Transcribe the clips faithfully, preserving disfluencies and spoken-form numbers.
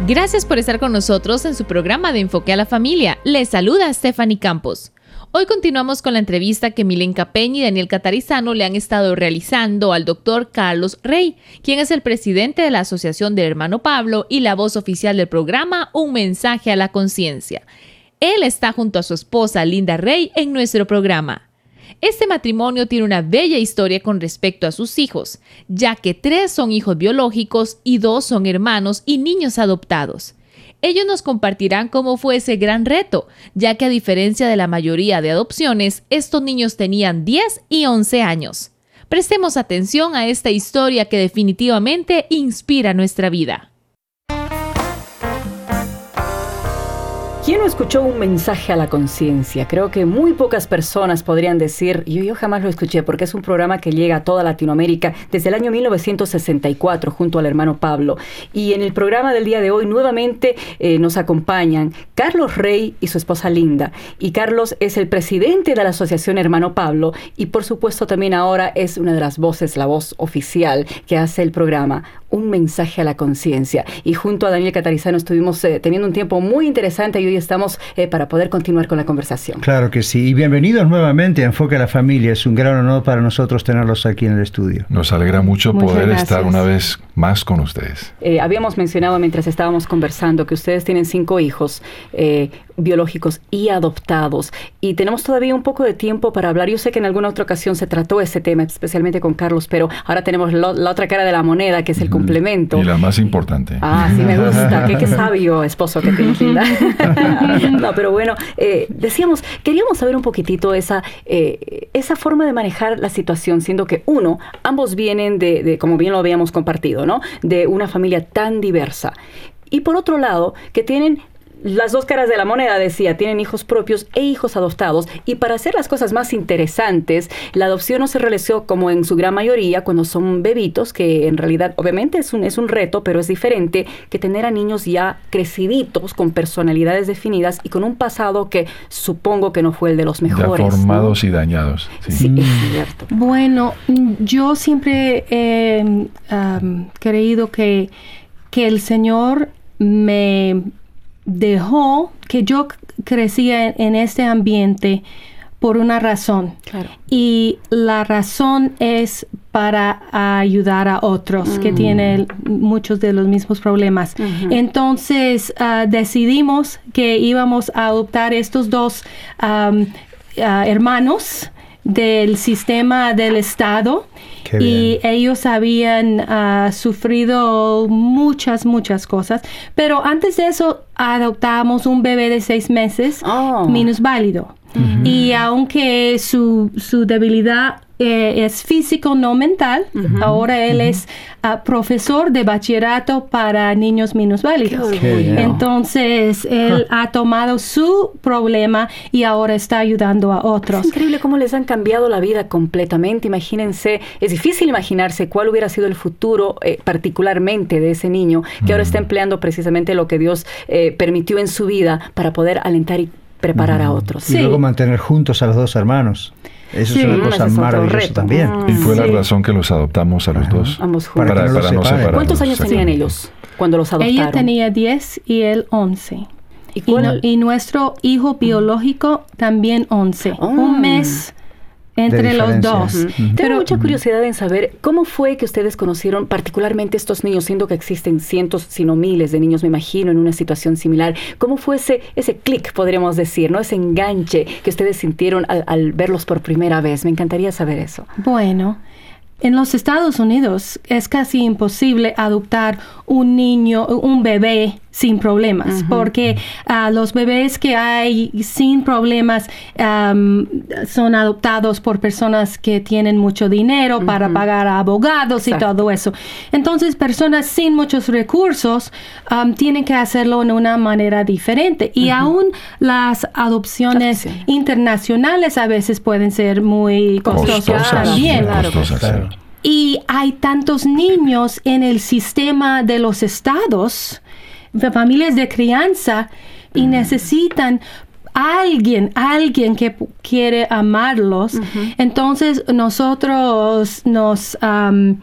Gracias por estar con nosotros en su programa de Enfoque a la Familia. Les saluda Stephanie Campos. Hoy continuamos con la entrevista que Milenka Peña y Daniel Catarizano le han estado realizando al doctor Carlos Rey, quien es el presidente de la Asociación del Hermano Pablo y la voz oficial del programa Un Mensaje a la Conciencia. Él está junto a su esposa Linda Rey en nuestro programa. Este matrimonio tiene una bella historia con respecto a sus hijos, ya que tres son hijos biológicos y dos son hermanos y niños adoptados. Ellos nos compartirán cómo fue ese gran reto, ya que a diferencia de la mayoría de adopciones, estos niños tenían diez y once años. Prestemos atención a esta historia que definitivamente inspira nuestra vida. ¿Quién no escuchó un mensaje a la conciencia? Creo que muy pocas personas podrían decir, yo, yo jamás lo escuché, porque es un programa que llega a toda Latinoamérica desde el año mil novecientos sesenta y cuatro junto al hermano Pablo. Y en el programa del día de hoy nuevamente eh, nos acompañan Carlos Rey y su esposa Linda. Y Carlos es el presidente de la Asociación Hermano Pablo y por supuesto también ahora es una de las voces, la voz oficial que hace el programa Un Mensaje a la Conciencia. Y junto a Daniel Catarizano estuvimos eh, teniendo un tiempo muy interesante y hoy estamos eh, para poder continuar con la conversación. Claro que sí. Y bienvenidos nuevamente a Enfoque a la Familia. Es un gran honor para nosotros tenerlos aquí en el estudio. Nos alegra mucho Muchas poder gracias. estar una vez más con ustedes. Eh, habíamos mencionado mientras estábamos conversando que ustedes tienen cinco hijos eh, biológicos y adoptados. Y tenemos todavía un poco de tiempo para hablar. Yo sé que en alguna otra ocasión se trató ese tema, especialmente con Carlos, pero ahora tenemos lo, la otra cara de la moneda, que es el mm. complemento. Y la más importante. Ah, sí me gusta. Qué, qué sabio esposo que tienes, Linda. No, pero bueno, eh, decíamos, queríamos saber un poquitito esa, eh, esa forma de manejar la situación, siendo que uno, ambos vienen de, de, como bien lo habíamos compartido, ¿no? De una familia tan diversa. Y por otro lado, que tienen las dos caras de la moneda, decía, tienen hijos propios e hijos adoptados. Y para hacer las cosas más interesantes, la adopción no se realizó como en su gran mayoría cuando son bebitos, que en realidad obviamente es un, es un reto, pero es diferente que tener a niños ya creciditos, con personalidades definidas y con un pasado que supongo que no fue el de los mejores. Ya formados, ¿no? Y dañados. Sí, sí, es cierto. Bueno, yo siempre he um, creído que, que el Señor me dejó que yo crecía en, en este ambiente por una razón. Claro. Y la razón es para ayudar a otros mm. que tienen muchos de los mismos problemas. Uh-huh. Entonces uh, decidimos que íbamos a adoptar estos dos um, uh, hermanos del sistema del Estado. Y ellos habían uh, sufrido muchas, muchas cosas. Pero antes de eso, adoptamos un bebé de seis meses, oh. minusválido. Uh-huh. Y aunque su, su debilidad eh, es físico, no mental, uh-huh. ahora él uh-huh. es uh, profesor de bachillerato para niños minusválidos. Entonces, él huh. ha tomado su problema y ahora está ayudando a otros. Es increíble cómo les han cambiado la vida completamente. Imagínense, es difícil imaginarse cuál hubiera sido el futuro eh, particularmente de ese niño que uh-huh. ahora está empleando precisamente lo que Dios eh, permitió en su vida para poder alentar y preparar uh-huh. a otros. Y sí. luego mantener juntos a los dos hermanos. Eso sí, es una cosa es maravillosa también. Y fue sí. la razón que los adoptamos a los Ajá. dos. Ambos juntos. Para, para, para no separarnos. ¿Cuántos años tenían ellos cuando los adoptaron? Ella tenía diez y él once. ¿Y, y, no, y nuestro hijo biológico uh-huh. también once. Oh. Un mes entre los dos. Uh-huh. Uh-huh. Tengo mucha curiosidad en saber cómo fue que ustedes conocieron particularmente estos niños, siendo que existen cientos, si no miles de niños, me imagino, en una situación similar. ¿Cómo fue ese, ese clic, podríamos decir, ¿no? Ese enganche que ustedes sintieron al, al verlos por primera vez? Me encantaría saber eso. Bueno, en los Estados Unidos es casi imposible adoptar un niño, un bebé sin problemas, uh-huh. porque uh, los bebés que hay sin problemas um, son adoptados por personas que tienen mucho dinero uh-huh. para pagar a abogados Exacto. y todo eso. Entonces, personas sin muchos recursos um, tienen que hacerlo de una manera diferente. Y uh-huh. aún las adopciones Adopción. internacionales a veces pueden ser muy costosas, costosas. también. Claro, costosas, claro. Y hay tantos niños en el sistema de los estados, de familias de crianza, y mm. necesitan alguien, alguien que p- quiere amarlos. Uh-huh. Entonces nosotros nos um,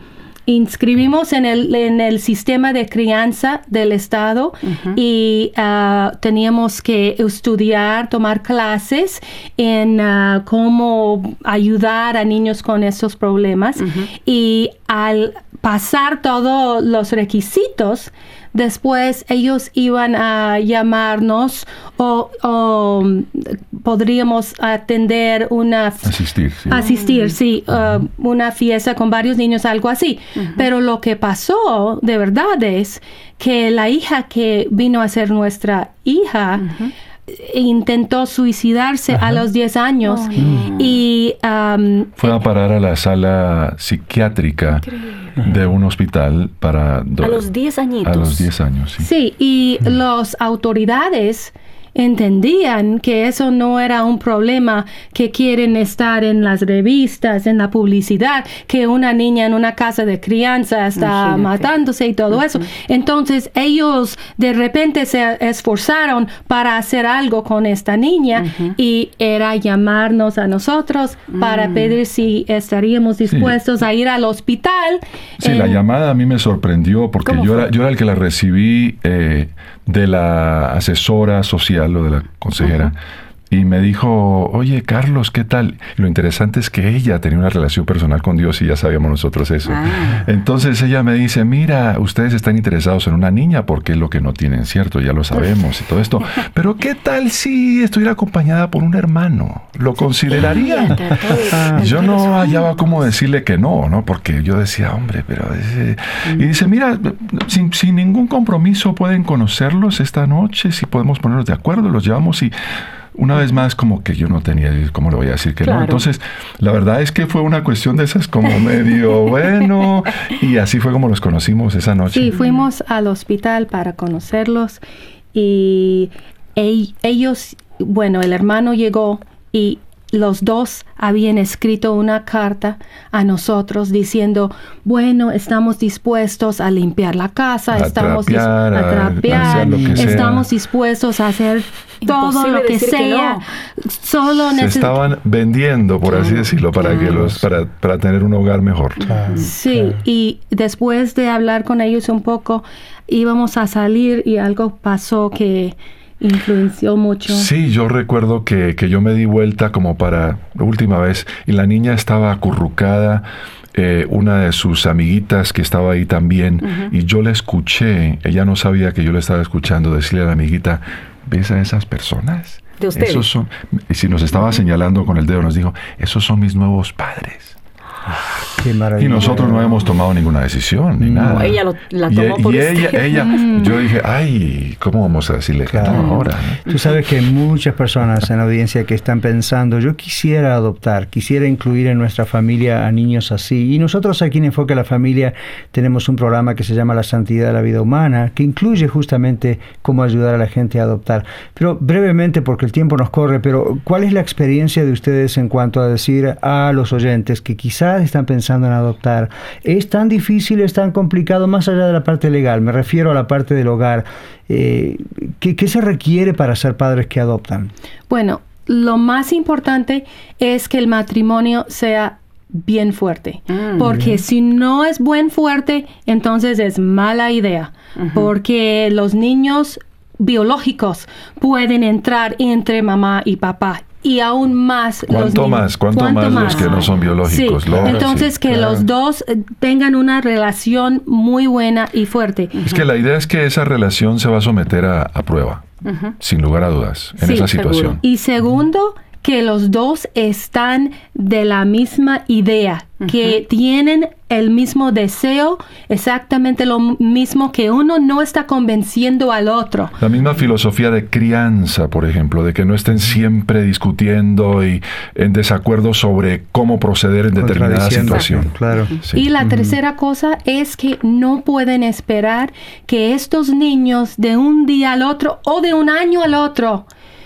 inscribimos en el, en el sistema de crianza del Estado uh-huh. y uh, teníamos que estudiar, tomar clases en uh, cómo ayudar a niños con estos problemas. Uh-huh. Y al pasar todos los requisitos, después ellos iban a llamarnos o, o podríamos atender una... Asistir, sí. Asistir, sí. Uh, una fiesta con varios niños, algo así. Uh-huh. Pero lo que pasó de verdad es que la hija que vino a ser nuestra hija... Uh-huh. intentó suicidarse Ajá. a los diez años oh, no. y um, fue a parar a la sala psiquiátrica Increíble. de un hospital para do- a los diez añitos. A los diez años, sí. Sí, y mm. las autoridades entendían que eso no era un problema que quieren estar en las revistas, en la publicidad, que una niña en una casa de crianza está Imagínate. matándose y todo uh-huh. eso. Entonces ellos de repente se esforzaron para hacer algo con esta niña uh-huh. y era llamarnos a nosotros uh-huh. para pedir si estaríamos dispuestos sí. a ir al hospital. Sí, eh, la llamada a mí me sorprendió porque yo era, yo era el que la recibí eh, de la asesora social o de la consejera. Uh-huh. Y me dijo, oye, Carlos, ¿qué tal? Y lo interesante es que ella tenía una relación personal con Dios y ya sabíamos nosotros eso. Ah. Entonces ella me dice, mira, ustedes están interesados en una niña porque es lo que no tienen, ¿cierto? Ya lo sabemos y todo esto. Pero ¿qué tal si estuviera acompañada por un hermano? ¿Lo considerarían? Yo no hallaba cómo decirle que no, ¿no? Porque yo decía, hombre, pero... Ese... Y dice, mira, sin, sin ningún compromiso pueden conocerlos esta noche, si podemos ponernos de acuerdo, los llevamos y... Una vez más, como que yo no tenía, ¿cómo le voy a decir que claro. no? Entonces, la verdad es que fue una cuestión de esas como medio bueno, y así fue como los conocimos esa noche. Sí, fuimos al hospital para conocerlos, y e- ellos, bueno, el hermano llegó y los dos habían escrito una carta a nosotros diciendo, bueno, estamos dispuestos a limpiar la casa, a estamos trapear, dis- a trapear, a estamos dispuestos a hacer todo Imposible lo que sea. Que no. Solo Se neces- estaban vendiendo, por así decirlo, para claro. que los, para, para tener un hogar mejor. Claro, sí, claro. Y después de hablar con ellos un poco, íbamos a salir y algo pasó que influenció mucho. Sí, yo recuerdo que, que yo me di vuelta como para la última vez y la niña estaba acurrucada, eh, una de sus amiguitas que estaba ahí también, uh-huh. y yo la escuché, ella no sabía que yo la estaba escuchando decirle a la amiguita, ¿ves a esas personas? ¿De ustedes? Esos son, y si nos estaba uh-huh. señalando con el dedo, nos dijo, esos son mis nuevos padres. Qué maravilla. Y nosotros no hemos tomado ninguna decisión ni no, nada. Ella lo, la tomó y, por y usted. ella, ella yo dije, ay, ¿cómo vamos a decirle claro. que no ahora? ¿no? Tú sabes que hay muchas personas en la audiencia que están pensando, yo quisiera adoptar, quisiera incluir en nuestra familia a niños así. Y nosotros aquí en Enfoque a la Familia tenemos un programa que se llama La Santidad de la Vida Humana, que incluye justamente cómo ayudar a la gente a adoptar. Pero brevemente, porque el tiempo nos corre, pero ¿cuál es la experiencia de ustedes en cuanto a decir a los oyentes que quizás están pensando en adoptar? ¿Es tan difícil, es tan complicado, más allá de la parte legal? Me refiero a la parte del hogar. Eh, ¿qué, ¿Qué se requiere para ser padres que adoptan? Bueno, lo más importante es que el matrimonio sea bien fuerte. Mm, porque bien. Si no es buen fuerte, entonces es mala idea. Uh-huh. Porque los niños biológicos pueden entrar entre mamá y papá. Y aún más ¿Cuánto los más? ¿Cuánto, ¿Cuánto más, más los que no son biológicos? Sí. Lo, Entonces sí, que claro. los dos tengan una relación muy buena y fuerte. Es que la idea es que esa relación se va a someter a, a prueba, uh-huh. sin lugar a dudas, en sí, esa situación. Seguro. Y segundo, que los dos están de la misma idea, uh-huh. que tienen el mismo deseo, exactamente lo mismo, que uno no está convenciendo al otro. La misma filosofía de crianza, por ejemplo, de que no estén siempre discutiendo y en desacuerdo sobre cómo proceder en determinada situación. Claro. Sí. Y la uh-huh. tercera cosa es que no pueden esperar que estos niños de un día al otro o de un año al otro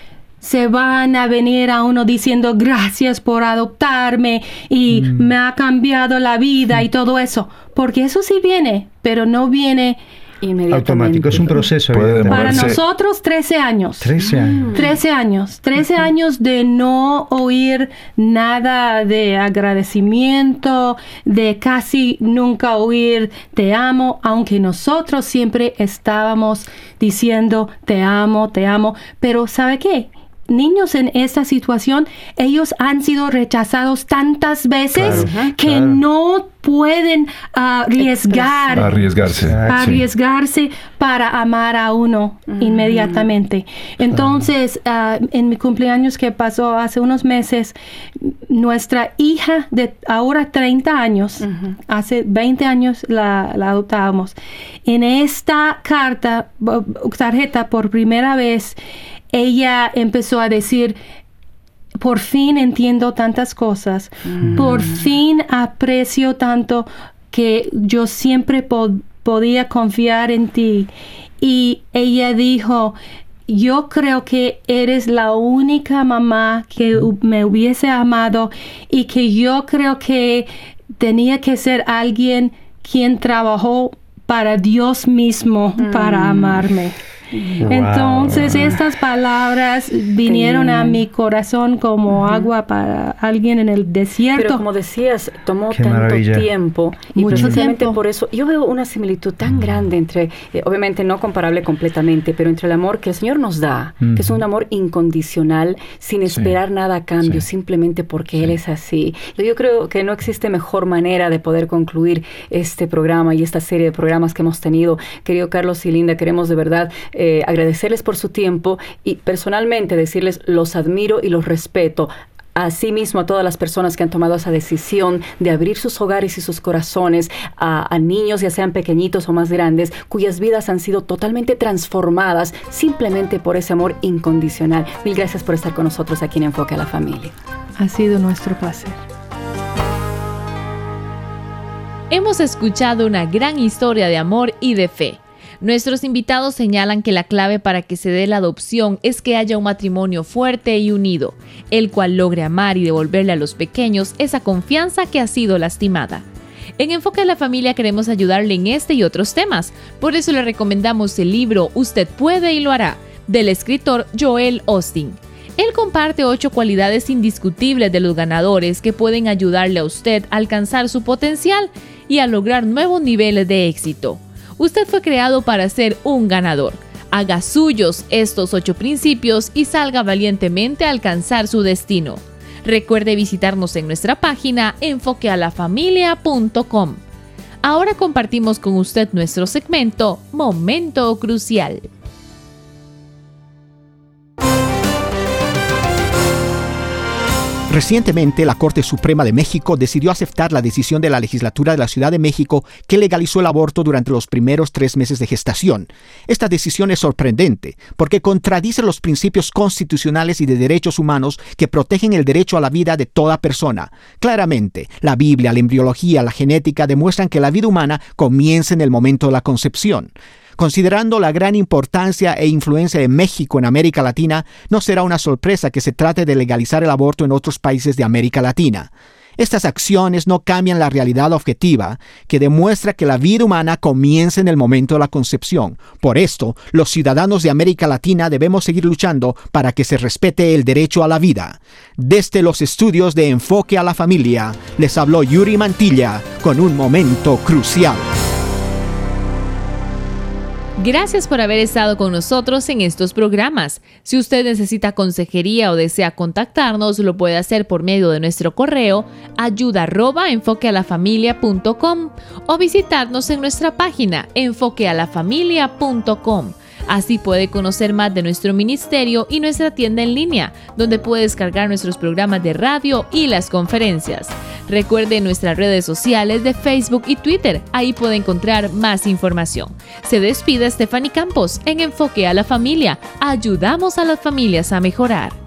se van a venir a uno diciendo gracias por adoptarme y mm. me ha cambiado la vida y todo eso. Porque eso sí viene, pero no viene automático. Es un proceso. Para nosotros, trece años. trece años. trece años. trece años de no oír nada de agradecimiento, de casi nunca oír te amo, aunque nosotros siempre estábamos diciendo te amo, te amo. Pero ¿sabe qué? Niños en esta situación, ellos han sido rechazados tantas veces claro, que claro. no pueden uh, arriesgar, arriesgarse, arriesgarse para amar a uno mm. inmediatamente. Entonces, uh, en mi cumpleaños que pasó hace unos meses, nuestra hija de ahora treinta años, uh-huh. hace veinte años la, la adoptamos. En esta carta, tarjeta, por primera vez, ella empezó a decir, por fin entiendo tantas cosas, mm. por fin aprecio tanto que yo siempre po- podía confiar en ti. Y ella dijo, yo creo que eres la única mamá que me hubiese amado y que yo creo que tenía que ser alguien quien trabajó para Dios mismo mm. para amarme. Wow. Entonces estas palabras vinieron a mi corazón como uh-huh. agua para alguien en el desierto. Pero como decías, tomó Qué tanto maravilla. tiempo y Mucho precisamente tiempo. por eso yo veo una similitud tan grande entre, eh, obviamente no comparable completamente, pero entre el amor que el Señor nos da, uh-huh. que es un amor incondicional, sin esperar sí. nada a cambio, sí. simplemente porque sí. Él es así. Yo creo que no existe mejor manera de poder concluir este programa y esta serie de programas que hemos tenido. Querido Carlos y Linda, queremos de verdad Eh, agradecerles por su tiempo y personalmente decirles los admiro y los respeto. Asimismo a todas las personas que han tomado esa decisión de abrir sus hogares y sus corazones a, a niños, ya sean pequeñitos o más grandes, cuyas vidas han sido totalmente transformadas simplemente por ese amor incondicional. Mil gracias por estar con nosotros aquí en Enfoque a la Familia. Ha sido nuestro placer. Hemos escuchado una gran historia de amor y de fe. Nuestros invitados señalan que la clave para que se dé la adopción es que haya un matrimonio fuerte y unido, el cual logre amar y devolverle a los pequeños esa confianza que ha sido lastimada. En Enfoque a la Familia queremos ayudarle en este y otros temas, por eso le recomendamos el libro Usted puede y lo hará, del escritor Joel Osteen. Él comparte ocho cualidades indiscutibles de los ganadores que pueden ayudarle a usted a alcanzar su potencial y a lograr nuevos niveles de éxito. Usted fue creado para ser un ganador. Haga suyos estos ocho principios y salga valientemente a alcanzar su destino. Recuerde visitarnos en nuestra página enfoque a la familia punto com. Ahora compartimos con usted nuestro segmento Momento Crucial. Recientemente, la Corte Suprema de México decidió aceptar la decisión de la legislatura de la Ciudad de México que legalizó el aborto durante los primeros tres meses de gestación. Esta decisión es sorprendente porque contradice los principios constitucionales y de derechos humanos que protegen el derecho a la vida de toda persona. Claramente, la Biblia, la embriología, la genética demuestran que la vida humana comienza en el momento de la concepción. Considerando la gran importancia e influencia de México en América Latina, no será una sorpresa que se trate de legalizar el aborto en otros países de América Latina. Estas acciones no cambian la realidad objetiva, que demuestra que la vida humana comienza en el momento de la concepción. Por esto, los ciudadanos de América Latina debemos seguir luchando para que se respete el derecho a la vida. Desde los estudios de Enfoque a la Familia, les habló Yuri Mantilla con un momento crucial. Gracias por haber estado con nosotros en estos programas. Si usted necesita consejería o desea contactarnos, lo puede hacer por medio de nuestro correo ayuda arroba enfoque a la familia punto com o visitarnos en nuestra página enfoque a la familia punto com. Así puede conocer más de nuestro ministerio y nuestra tienda en línea, donde puede descargar nuestros programas de radio y las conferencias. Recuerde nuestras redes sociales de Facebook y Twitter, ahí puede encontrar más información. Se despide Stephanie Campos en Enfoque a la Familia. Ayudamos a las familias a mejorar.